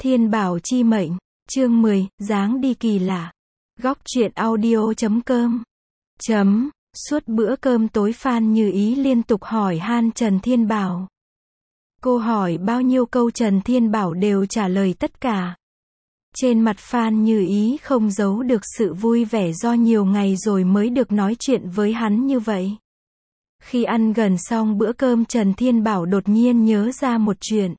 Thiên Bảo chi mệnh, chương 10, dáng đi kỳ lạ. Góc truyện audio.com. Suốt bữa cơm tối Phan Như Ý liên tục hỏi han Trần Thiên Bảo. Cô hỏi bao nhiêu câu Trần Thiên Bảo đều trả lời tất cả. Trên mặt Phan Như Ý không giấu được sự vui vẻ do nhiều ngày rồi mới được nói chuyện với hắn như vậy. Khi ăn gần xong bữa cơm Trần Thiên Bảo đột nhiên nhớ ra một chuyện.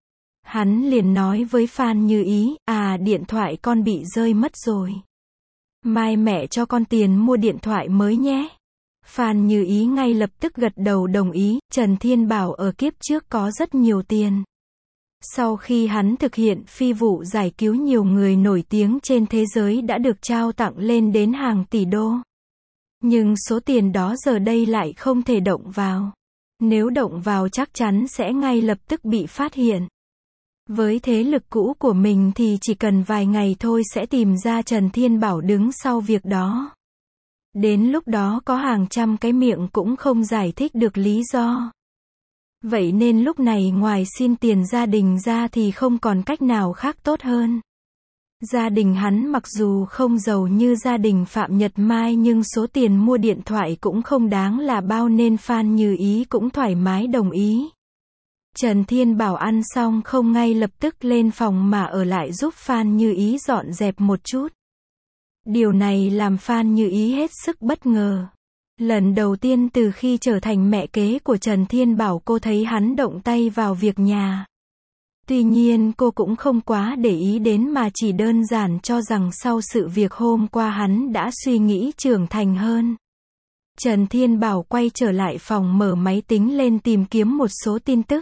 Hắn liền nói với Phan Như Ý, điện thoại con bị rơi mất rồi. Mai mẹ cho con tiền mua điện thoại mới nhé. Phan Như Ý ngay lập tức gật đầu đồng ý, Trần Thiên Bảo ở kiếp trước có rất nhiều tiền. Sau khi hắn thực hiện phi vụ giải cứu nhiều người nổi tiếng trên thế giới đã được trao tặng lên đến hàng tỷ đô. Nhưng số tiền đó giờ đây lại không thể động vào. Nếu động vào chắc chắn sẽ ngay lập tức bị phát hiện. Với thế lực cũ của mình thì chỉ cần vài ngày thôi sẽ tìm ra Trần Thiên Bảo đứng sau việc đó. Đến lúc đó có hàng trăm cái miệng cũng không giải thích được lý do. Vậy nên lúc này ngoài xin tiền gia đình ra thì không còn cách nào khác tốt hơn. Gia đình hắn mặc dù không giàu như gia đình Phạm Nhật Mai nhưng số tiền mua điện thoại cũng không đáng là bao nên Phan Như Ý cũng thoải mái đồng ý. Trần Thiên Bảo ăn xong không ngay lập tức lên phòng mà ở lại giúp Phan Như Ý dọn dẹp một chút. Điều này làm Phan Như Ý hết sức bất ngờ. Lần đầu tiên từ khi trở thành mẹ kế của Trần Thiên Bảo cô thấy hắn động tay vào việc nhà. Tuy nhiên cô cũng không quá để ý đến mà chỉ đơn giản cho rằng sau sự việc hôm qua hắn đã suy nghĩ trưởng thành hơn. Trần Thiên Bảo quay trở lại phòng mở máy tính lên tìm kiếm một số tin tức.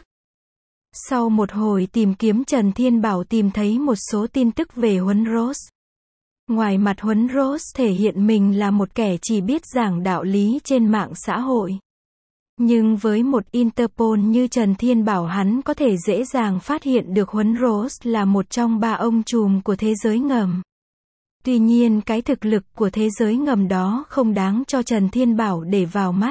Sau một hồi tìm kiếm Trần Thiên Bảo tìm thấy một số tin tức về Huấn Rose. Ngoài mặt Huấn Rose thể hiện mình là một kẻ chỉ biết giảng đạo lý trên mạng xã hội. Nhưng với một Interpol như Trần Thiên Bảo hắn có thể dễ dàng phát hiện được Huấn Rose là một trong ba ông trùm của thế giới ngầm. Tuy nhiên cái thực lực của thế giới ngầm đó không đáng cho Trần Thiên Bảo để vào mắt.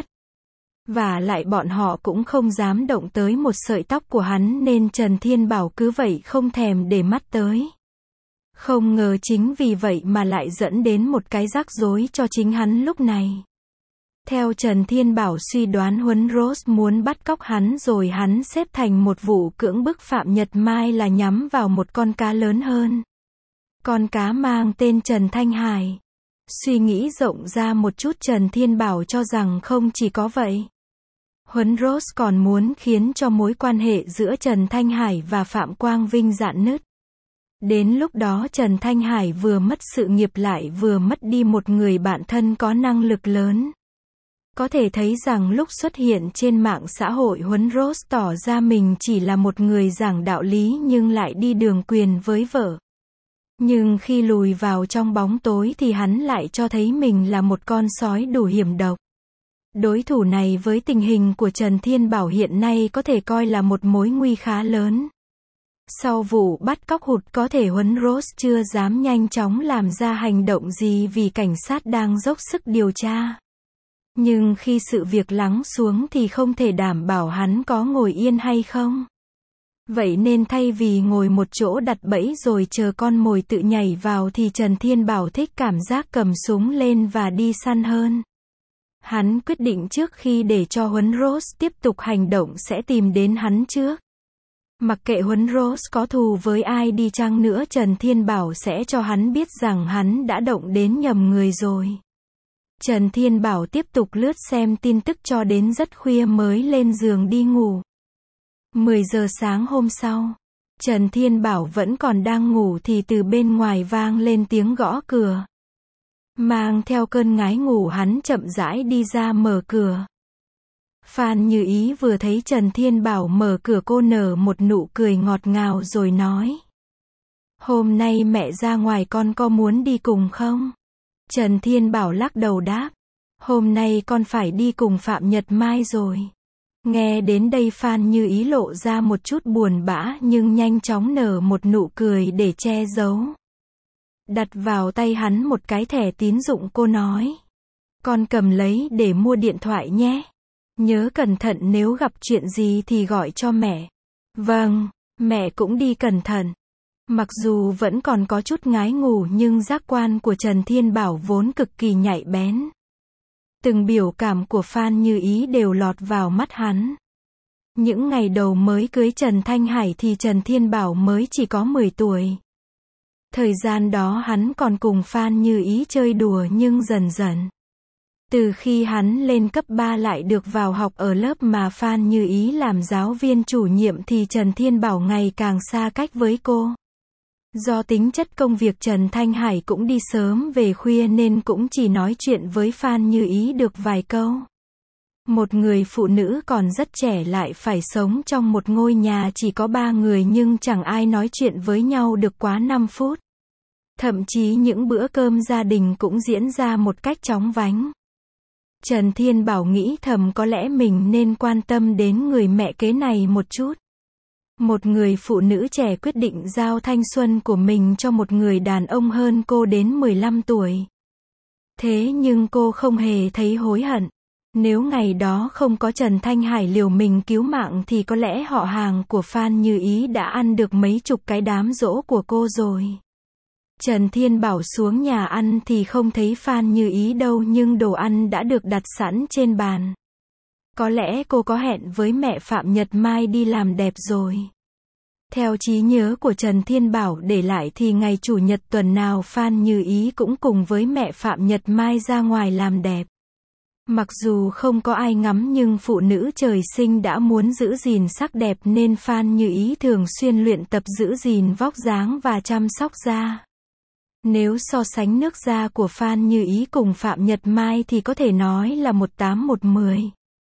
Và lại bọn họ cũng không dám động tới một sợi tóc của hắn nên Trần Thiên Bảo cứ vậy không thèm để mắt tới. Không ngờ chính vì vậy mà lại dẫn đến một cái rắc rối cho chính hắn lúc này. Theo Trần Thiên Bảo suy đoán Huấn Rose muốn bắt cóc hắn rồi hắn xếp thành một vụ cưỡng bức Phạm Nhật Mai là nhắm vào một con cá lớn hơn. Con cá mang tên Trần Thanh Hải. Suy nghĩ rộng ra một chút Trần Thiên Bảo cho rằng không chỉ có vậy. Huấn Rose còn muốn khiến cho mối quan hệ giữa Trần Thanh Hải và Phạm Quang Vinh rạn nứt. Đến lúc đó Trần Thanh Hải vừa mất sự nghiệp lại vừa mất đi một người bạn thân có năng lực lớn. Có thể thấy rằng lúc xuất hiện trên mạng xã hội Huấn Rose tỏ ra mình chỉ là một người giảng đạo lý nhưng lại đi đường quyền với vợ. Nhưng khi lùi vào trong bóng tối thì hắn lại cho thấy mình là một con sói đủ hiểm độc. Đối thủ này với tình hình của Trần Thiên Bảo hiện nay có thể coi là một mối nguy khá lớn. Sau vụ bắt cóc hụt có thể Huấn Rose chưa dám nhanh chóng làm ra hành động gì vì cảnh sát đang dốc sức điều tra. Nhưng khi sự việc lắng xuống thì không thể đảm bảo hắn có ngồi yên hay không. Vậy nên thay vì ngồi một chỗ đặt bẫy rồi chờ con mồi tự nhảy vào thì Trần Thiên Bảo thích cảm giác cầm súng lên và đi săn hơn. Hắn quyết định trước khi để cho Huấn Rose tiếp tục hành động sẽ tìm đến hắn trước. Mặc kệ Huấn Rose có thù với ai đi chăng nữa Trần Thiên Bảo sẽ cho hắn biết rằng hắn đã động đến nhầm người rồi. Trần Thiên Bảo tiếp tục lướt xem tin tức cho đến rất khuya mới lên giường đi ngủ. 10 giờ sáng hôm sau, Trần Thiên Bảo vẫn còn đang ngủ thì từ bên ngoài vang lên tiếng gõ cửa. Mang theo cơn ngái ngủ hắn chậm rãi đi ra mở cửa. Phan Như Ý vừa thấy Trần Thiên Bảo mở cửa cô nở một nụ cười ngọt ngào rồi nói. Hôm nay mẹ ra ngoài con có muốn đi cùng không? Trần Thiên Bảo lắc đầu đáp. Hôm nay con phải đi cùng Phạm Nhật Mai rồi. Nghe đến đây Phan Như Ý lộ ra một chút buồn bã nhưng nhanh chóng nở một nụ cười để che giấu. Đặt vào tay hắn một cái thẻ tín dụng cô nói. Con cầm lấy để mua điện thoại nhé. Nhớ cẩn thận nếu gặp chuyện gì thì gọi cho mẹ. Vâng, mẹ cũng đi cẩn thận. Mặc dù vẫn còn có chút ngái ngủ nhưng giác quan của Trần Thiên Bảo vốn cực kỳ nhạy bén. Từng biểu cảm của Phan Như Ý đều lọt vào mắt hắn. Những ngày đầu mới cưới Trần Thanh Hải thì Trần Thiên Bảo mới chỉ có 10 tuổi. Thời gian đó hắn còn cùng Phan Như Ý chơi đùa nhưng dần dần. Từ khi hắn lên cấp 3 lại được vào học ở lớp mà Phan Như Ý làm giáo viên chủ nhiệm thì Trần Thiên Bảo ngày càng xa cách với cô. Do tính chất công việc Trần Thanh Hải cũng đi sớm về khuya nên cũng chỉ nói chuyện với Phan Như Ý được vài câu. Một người phụ nữ còn rất trẻ lại phải sống trong một ngôi nhà chỉ có 3 người nhưng chẳng ai nói chuyện với nhau được quá 5 phút. Thậm chí những bữa cơm gia đình cũng diễn ra một cách chóng vánh. Trần Thiên Bảo nghĩ thầm có lẽ mình nên quan tâm đến người mẹ kế này một chút. Một người phụ nữ trẻ quyết định giao thanh xuân của mình cho một người đàn ông hơn cô đến 15 tuổi. Thế nhưng cô không hề thấy hối hận. Nếu ngày đó không có Trần Thanh Hải liều mình cứu mạng thì có lẽ họ hàng của Phan Như Ý đã ăn được mấy chục cái đám giỗ của cô rồi. Trần Thiên Bảo xuống nhà ăn thì không thấy Phan Như Ý đâu nhưng đồ ăn đã được đặt sẵn trên bàn. Có lẽ cô có hẹn với mẹ Phạm Nhật Mai đi làm đẹp rồi. Theo trí nhớ của Trần Thiên Bảo để lại thì ngày Chủ nhật tuần nào Phan Như Ý cũng cùng với mẹ Phạm Nhật Mai ra ngoài làm đẹp. Mặc dù không có ai ngắm nhưng phụ nữ trời sinh đã muốn giữ gìn sắc đẹp nên Phan Như Ý thường xuyên luyện tập giữ gìn vóc dáng và chăm sóc da. Nếu so sánh nước da của Phan Như Ý cùng Phạm Nhật Mai thì có thể nói là 1/8 1/10.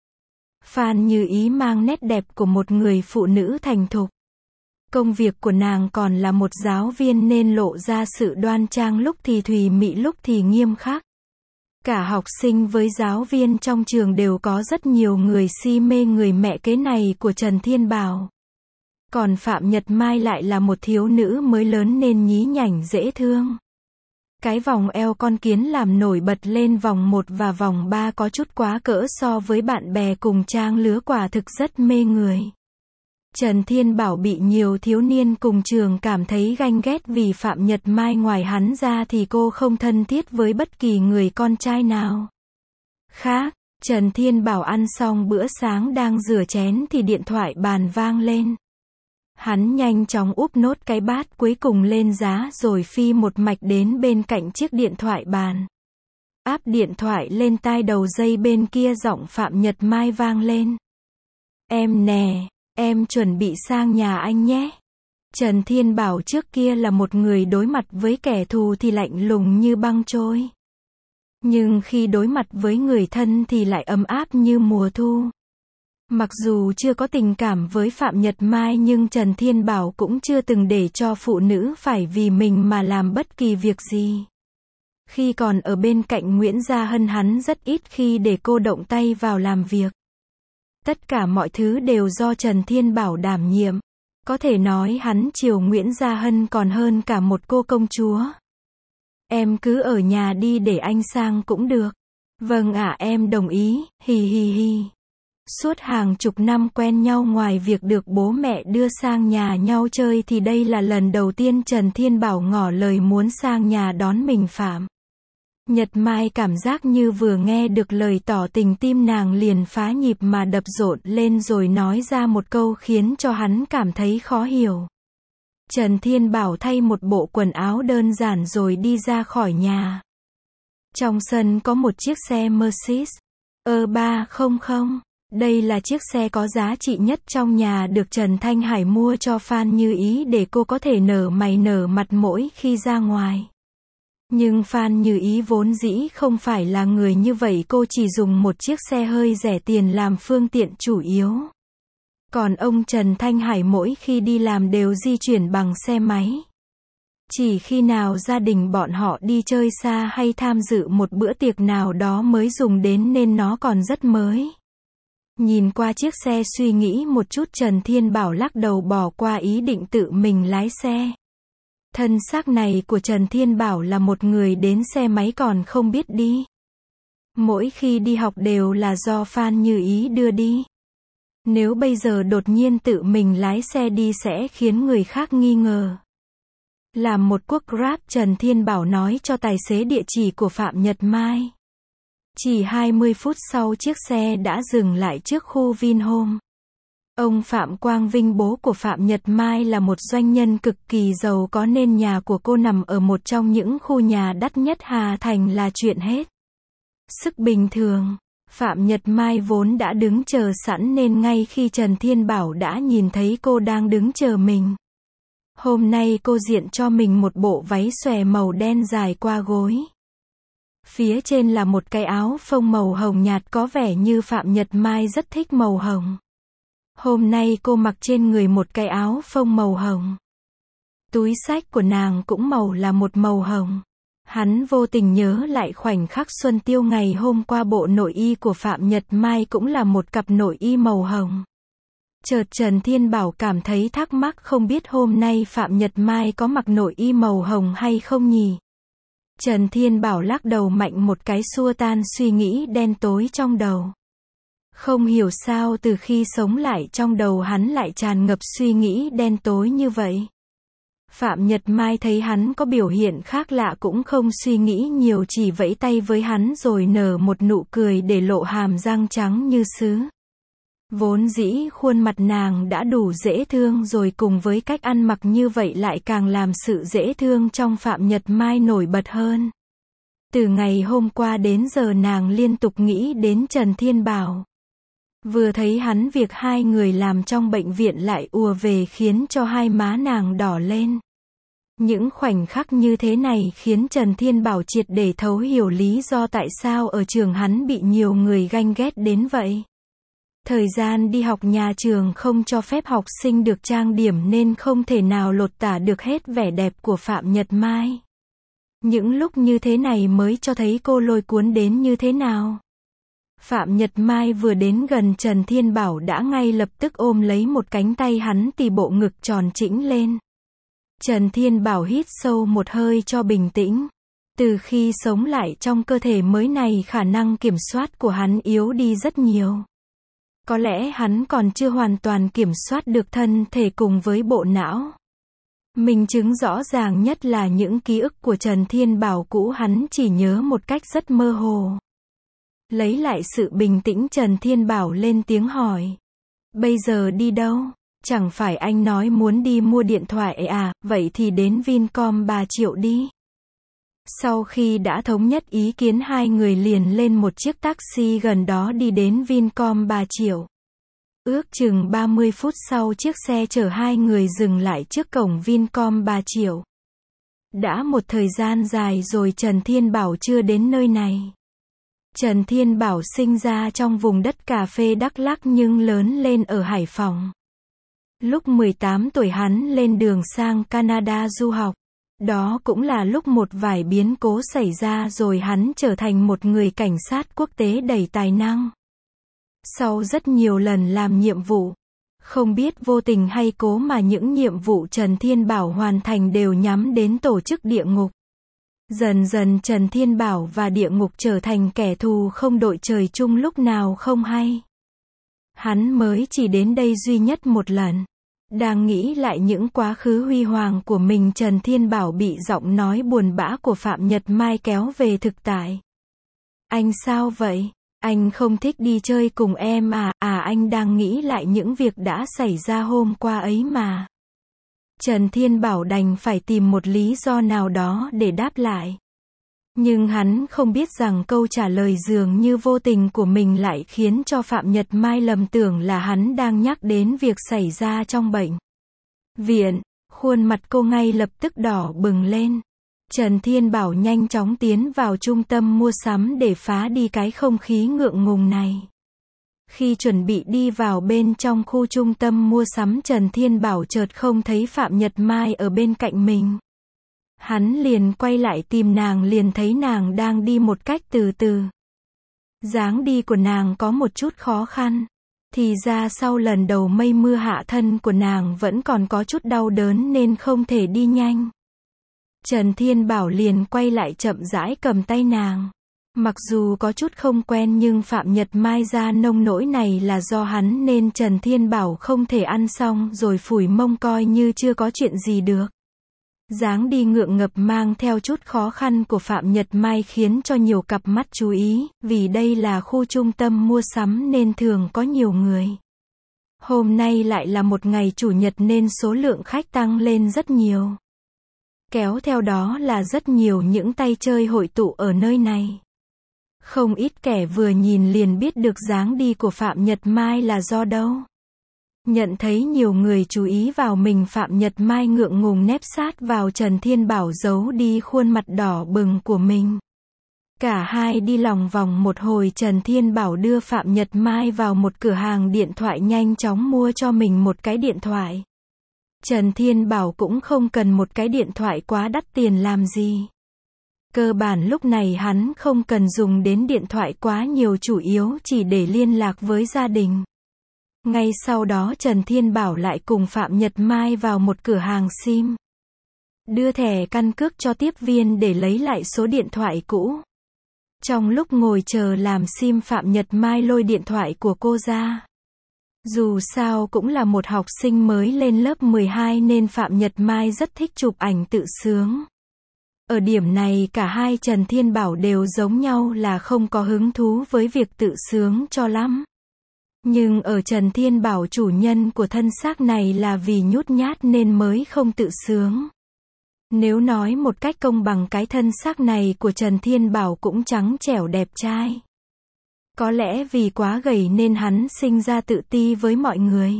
Phan Như Ý mang nét đẹp của một người phụ nữ thành thục. Công việc của nàng còn là một giáo viên nên lộ ra sự đoan trang lúc thì thùy mị lúc thì nghiêm khắc. Cả học sinh với giáo viên trong trường đều có rất nhiều người si mê người mẹ kế này của Trần Thiên Bảo. Còn Phạm Nhật Mai lại là một thiếu nữ mới lớn nên nhí nhảnh dễ thương. Cái vòng eo con kiến làm nổi bật lên vòng 1 và vòng 3 có chút quá cỡ so với bạn bè cùng trang lứa quả thực rất mê người. Trần Thiên Bảo bị nhiều thiếu niên cùng trường cảm thấy ganh ghét vì Phạm Nhật Mai ngoài hắn ra thì cô không thân thiết với bất kỳ người con trai nào khác. Trần Thiên Bảo ăn xong bữa sáng đang rửa chén thì điện thoại bàn vang lên. Hắn nhanh chóng úp nốt cái bát cuối cùng lên giá rồi phi một mạch đến bên cạnh chiếc điện thoại bàn. Áp điện thoại lên tai đầu dây bên kia giọng Phạm Nhật Mai vang lên. Em nè, em chuẩn bị sang nhà anh nhé. Trần Thiên Bảo trước kia là một người đối mặt với kẻ thù thì lạnh lùng như băng trôi. Nhưng khi đối mặt với người thân thì lại ấm áp như mùa thu. Mặc dù chưa có tình cảm với Phạm Nhật Mai nhưng Trần Thiên Bảo cũng chưa từng để cho phụ nữ phải vì mình mà làm bất kỳ việc gì. Khi còn ở bên cạnh Nguyễn Gia Hân hắn rất ít khi để cô động tay vào làm việc. Tất cả mọi thứ đều do Trần Thiên Bảo đảm nhiệm. Có thể nói hắn chiều Nguyễn Gia Hân còn hơn cả một cô công chúa. Em cứ ở nhà đi để anh sang cũng được. Vâng ạ em đồng ý, hì hì hì. Suốt hàng chục năm quen nhau ngoài việc được bố mẹ đưa sang nhà nhau chơi thì đây là lần đầu tiên Trần Thiên Bảo ngỏ lời muốn sang nhà đón mình Phạm Nhật Mai cảm giác như vừa nghe được lời tỏ tình tim nàng liền phá nhịp mà đập rộn lên rồi nói ra một câu khiến cho hắn cảm thấy khó hiểu. Trần Thiên Bảo thay một bộ quần áo đơn giản rồi đi ra khỏi nhà. Trong sân có một chiếc xe Mercedes E300. Đây là chiếc xe có giá trị nhất trong nhà được Trần Thanh Hải mua cho Phan Như Ý để cô có thể nở mày nở mặt mỗi khi ra ngoài. Nhưng Phan Như Ý vốn dĩ không phải là người như vậy, cô chỉ dùng một chiếc xe hơi rẻ tiền làm phương tiện chủ yếu. Còn ông Trần Thanh Hải mỗi khi đi làm đều di chuyển bằng xe máy. Chỉ khi nào gia đình bọn họ đi chơi xa hay tham dự một bữa tiệc nào đó mới dùng đến nên nó còn rất mới. Nhìn qua chiếc xe suy nghĩ một chút Trần Thiên Bảo lắc đầu bỏ qua ý định tự mình lái xe. Thân xác này của Trần Thiên Bảo là một người đến xe máy còn không biết đi. Mỗi khi đi học đều là do Phan Như Ý đưa đi. Nếu bây giờ đột nhiên tự mình lái xe đi sẽ khiến người khác nghi ngờ. Làm một cuộc Grab, Trần Thiên Bảo nói cho tài xế địa chỉ của Phạm Nhật Mai. Chỉ 20 phút sau chiếc xe đã dừng lại trước khu Vinhome. Ông Phạm Quang Vinh, bố của Phạm Nhật Mai, là một doanh nhân cực kỳ giàu có nên nhà của cô nằm ở một trong những khu nhà đắt nhất Hà Thành là chuyện hết sức bình thường. Phạm Nhật Mai vốn đã đứng chờ sẵn nên ngay khi Trần Thiên Bảo đã nhìn thấy cô đang đứng chờ mình. Hôm nay cô diện cho mình một bộ váy xòe màu đen dài qua gối. Phía trên là một cái áo phông màu hồng nhạt, có vẻ như Phạm Nhật Mai rất thích màu hồng. Hôm nay cô mặc trên người một cái áo phông màu hồng. Túi xách của nàng cũng là một màu hồng. Hắn vô tình nhớ lại khoảnh khắc Xuân Tiêu ngày hôm qua, bộ nội y của Phạm Nhật Mai cũng là một cặp nội y màu hồng. Chợt Trần Thiên Bảo cảm thấy thắc mắc, không biết hôm nay Phạm Nhật Mai có mặc nội y màu hồng hay không nhỉ? Trần Thiên Bảo lắc đầu mạnh một cái xua tan suy nghĩ đen tối trong đầu. Không hiểu sao từ khi sống lại trong đầu hắn lại tràn ngập suy nghĩ đen tối như vậy. Phạm Nhật Mai thấy hắn có biểu hiện khác lạ cũng không suy nghĩ nhiều, chỉ vẫy tay với hắn rồi nở một nụ cười để lộ hàm răng trắng như sứ. Vốn dĩ khuôn mặt nàng đã đủ dễ thương rồi, cùng với cách ăn mặc như vậy lại càng làm sự dễ thương trong Phạm Nhật Mai nổi bật hơn. Từ ngày hôm qua đến giờ nàng liên tục nghĩ đến Trần Thiên Bảo. Vừa thấy hắn, việc hai người làm trong bệnh viện lại ùa về khiến cho hai má nàng đỏ lên. Những khoảnh khắc như thế này khiến Trần Thiên Bảo triệt để thấu hiểu lý do tại sao ở trường hắn bị nhiều người ganh ghét đến vậy. Thời gian đi học nhà trường không cho phép học sinh được trang điểm nên không thể nào lột tả được hết vẻ đẹp của Phạm Nhật Mai. Những lúc như thế này mới cho thấy cô lôi cuốn đến như thế nào. Phạm Nhật Mai vừa đến gần Trần Thiên Bảo đã ngay lập tức ôm lấy một cánh tay hắn, tì bộ ngực tròn trĩnh lên. Trần Thiên Bảo hít sâu một hơi cho bình tĩnh. Từ khi sống lại trong cơ thể mới này, khả năng kiểm soát của hắn yếu đi rất nhiều. Có lẽ hắn còn chưa hoàn toàn kiểm soát được thân thể cùng với bộ não. Minh chứng rõ ràng nhất là những ký ức của Trần Thiên Bảo cũ hắn chỉ nhớ một cách rất mơ hồ. Lấy lại sự bình tĩnh, Trần Thiên Bảo lên tiếng hỏi. Bây giờ đi đâu? Chẳng phải anh nói muốn đi mua điện thoại à, vậy thì đến Vincom 3 Triệu đi. Sau khi đã thống nhất ý kiến, hai người liền lên một chiếc taxi gần đó đi đến Vincom 3 Triệu. Ước chừng 30 phút sau, chiếc xe chở hai người dừng lại trước cổng Vincom 3 Triệu. Đã một thời gian dài rồi Trần Thiên Bảo chưa đến nơi này. Trần Thiên Bảo sinh ra trong vùng đất cà phê Đắk Lắk nhưng lớn lên ở Hải Phòng. Lúc 18 tuổi hắn lên đường sang Canada du học. Đó cũng là lúc một vài biến cố xảy ra rồi hắn trở thành một người cảnh sát quốc tế đầy tài năng. Sau rất nhiều lần làm nhiệm vụ, không biết vô tình hay cố mà những nhiệm vụ Trần Thiên Bảo hoàn thành đều nhắm đến tổ chức địa ngục. Dần dần Trần Thiên Bảo và địa ngục trở thành kẻ thù không đội trời chung lúc nào không hay. Hắn mới chỉ đến đây duy nhất một lần. Đang nghĩ lại những quá khứ huy hoàng của mình, Trần Thiên Bảo bị giọng nói buồn bã của Phạm Nhật Mai kéo về thực tại. Anh sao vậy? Anh không thích đi chơi cùng em à? Anh đang nghĩ lại những việc đã xảy ra hôm qua ấy mà. Trần Thiên Bảo đành phải tìm một lý do nào đó để đáp lại. Nhưng hắn không biết rằng câu trả lời dường như vô tình của mình lại khiến cho Phạm Nhật Mai lầm tưởng là hắn đang nhắc đến việc xảy ra trong bệnh viện. Khuôn mặt cô ngay lập tức đỏ bừng lên. Trần Thiên Bảo nhanh chóng tiến vào trung tâm mua sắm để phá đi cái không khí ngượng ngùng này. Khi chuẩn bị đi vào bên trong khu trung tâm mua sắm, Trần Thiên Bảo chợt không thấy Phạm Nhật Mai ở bên cạnh mình. Hắn liền quay lại tìm nàng, liền thấy nàng đang đi một cách từ từ. Dáng đi của nàng có một chút khó khăn. Thì ra sau lần đầu mây mưa hạ, thân của nàng vẫn còn có chút đau đớn nên không thể đi nhanh. Trần Thiên Bảo liền quay lại chậm rãi cầm tay nàng. Mặc dù có chút không quen nhưng Phạm Nhật Mai ra nông nỗi này là do hắn nên Trần Thiên Bảo không thể ăn xong rồi phủi mông coi như chưa có chuyện gì được. Dáng đi ngượng ngập mang theo chút khó khăn của Phạm Nhật Mai khiến cho nhiều cặp mắt chú ý, vì đây là khu trung tâm mua sắm nên thường có nhiều người. Hôm nay lại là một ngày chủ nhật nên số lượng khách tăng lên rất nhiều. Kéo theo đó là rất nhiều những tay chơi hội tụ ở nơi này. Không ít kẻ vừa nhìn liền biết được dáng đi của Phạm Nhật Mai là do đâu. Nhận thấy nhiều người chú ý vào mình, Phạm Nhật Mai ngượng ngùng nép sát vào Trần Thiên Bảo giấu đi khuôn mặt đỏ bừng của mình. Cả hai đi lòng vòng một hồi, Trần Thiên Bảo đưa Phạm Nhật Mai vào một cửa hàng điện thoại, nhanh chóng mua cho mình một cái điện thoại. Trần Thiên Bảo cũng không cần một cái điện thoại quá đắt tiền làm gì. Cơ bản lúc này hắn không cần dùng đến điện thoại quá nhiều, chủ yếu chỉ để liên lạc với gia đình. Ngay sau đó Trần Thiên Bảo lại cùng Phạm Nhật Mai vào một cửa hàng SIM. Đưa thẻ căn cước cho tiếp viên để lấy lại số điện thoại cũ. Trong lúc ngồi chờ làm SIM, Phạm Nhật Mai lôi điện thoại của cô ra. Dù sao cũng là một học sinh mới lên lớp 12 nên Phạm Nhật Mai rất thích chụp ảnh tự sướng. Ở điểm này cả hai Trần Thiên Bảo đều giống nhau là không có hứng thú với việc tự sướng cho lắm. Nhưng ở Trần Thiên Bảo, chủ nhân của thân xác này, là vì nhút nhát nên mới không tự sướng. Nếu nói một cách công bằng, cái thân xác này của Trần Thiên Bảo cũng trắng trẻo đẹp trai. Có lẽ vì quá gầy nên hắn sinh ra tự ti với mọi người.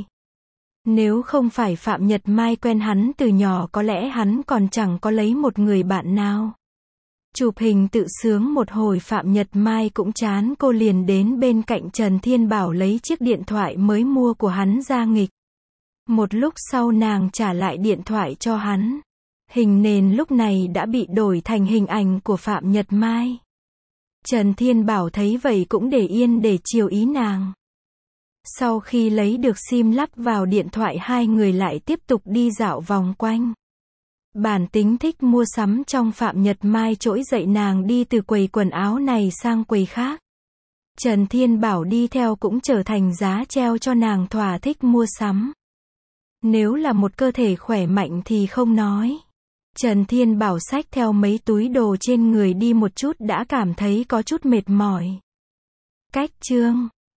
Nếu không phải Phạm Nhật Mai quen hắn từ nhỏ, có lẽ hắn còn chẳng có lấy một người bạn nào. Chụp hình tự sướng một hồi, Phạm Nhật Mai cũng chán, cô liền đến bên cạnh Trần Thiên Bảo lấy chiếc điện thoại mới mua của hắn ra nghịch. Một lúc sau nàng trả lại điện thoại cho hắn. Hình nền lúc này đã bị đổi thành hình ảnh của Phạm Nhật Mai. Trần Thiên Bảo thấy vậy cũng để yên để chiều ý nàng. Sau khi lấy được SIM lắp vào điện thoại, hai người lại tiếp tục đi dạo vòng quanh. Bản tính thích mua sắm trong Phạm Nhật Mai trỗi dậy, nàng đi từ quầy quần áo này sang quầy khác. Trần Thiên Bảo đi theo cũng trở thành giá treo cho nàng thỏa thích mua sắm. Nếu là một cơ thể khỏe mạnh thì không nói. Trần Thiên Bảo xách theo mấy túi đồ trên người đi một chút đã cảm thấy có chút mệt mỏi. Cách chương